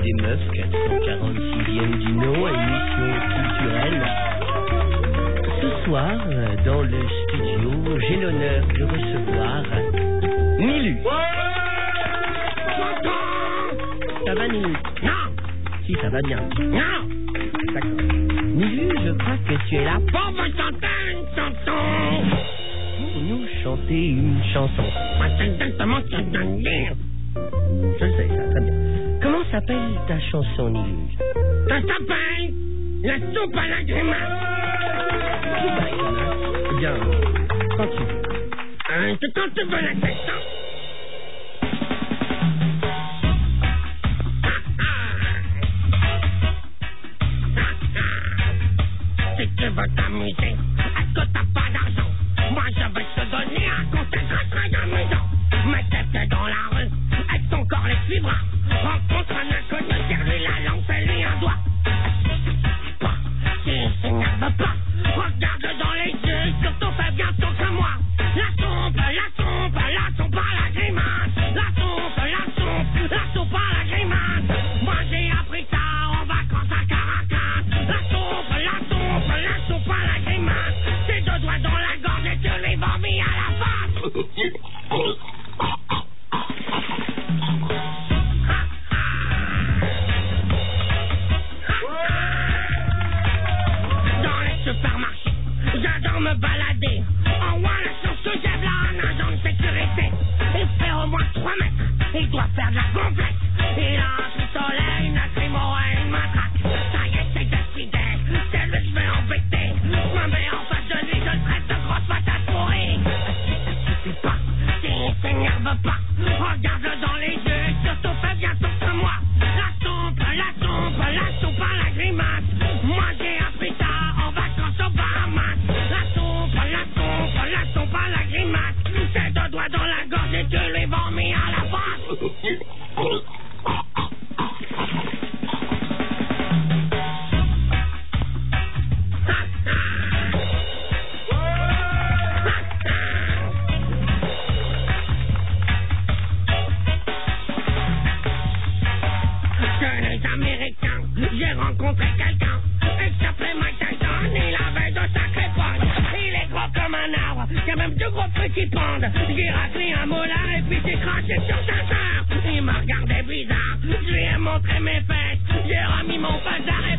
des Meufs, 446e du nom, émission culturelle. Ce soir, dans le studio, j'ai l'honneur de recevoir Milu. Ça va, Milu? Non. Si, ça va bien. Non. D'accord. Milu, je crois que tu es là Pour me chanter une chanson. pour nous chanter une chanson. C'est exactement ce que je viens de dire. Je le sais, ça, très bien. Comment s'appelle ta chanson, Milu? Ça s'appelle la soupe à la grimace. Eh bien, quand tu veux. C'est quand tu veux la tête. Si tu veux t'amuser, est-ce que t'as pas d'argent? Moi je vais te donner un conseil très amusant. Mets tes pieds dans la rue, avec ton corps les suivra. Rencontre un inconnu, serre-lui la langue, fais-lui un doigt. S'il s'énerve pas, regarde dans les yeux, surtout fais bien ton que moi. La soupe à la grimace. La soupe à la grimace. Moi j'ai appris ça en vacances à Caracas. La soupe à la grimace. Tes deux doigts dans la gorge et tu les vomis à la face. Dans les supermarchés, j'adore me balader. En voit la chance que j'ai là un agent de sécurité. Il fait au moins 3 mètres, il doit faire de la complète. Il a un pistolet, une lacrymo et une matraque. Ça y est, c'est décidé, c'est lui que je vais embêter. Je me mets en face de lui, je le traite de grosse patate pourrie. Si ça suffit pas, s'il s'énerve pas, regarde-le dans les yeux, surtout fais bien ton que moi. La soupe à la grimace. Moi j'ai appris ça en vacances aux Bahamas. La soupe à la grimace. Tes deux doigts dans la gorge et tu les vomis à la face. Chez les Américains, j'ai rencontré quelqu'un. Il s'appelait Mike Tyson, il avait de sacrés poches. Il est gros comme un arbre, il y a même 2 gros trucs qui pendent. J'ai raclé un molar et puis j'ai craché sur sa sœur. Il m'a regardé bizarre, je lui ai montré mes fesses. J'ai remis mon bazar et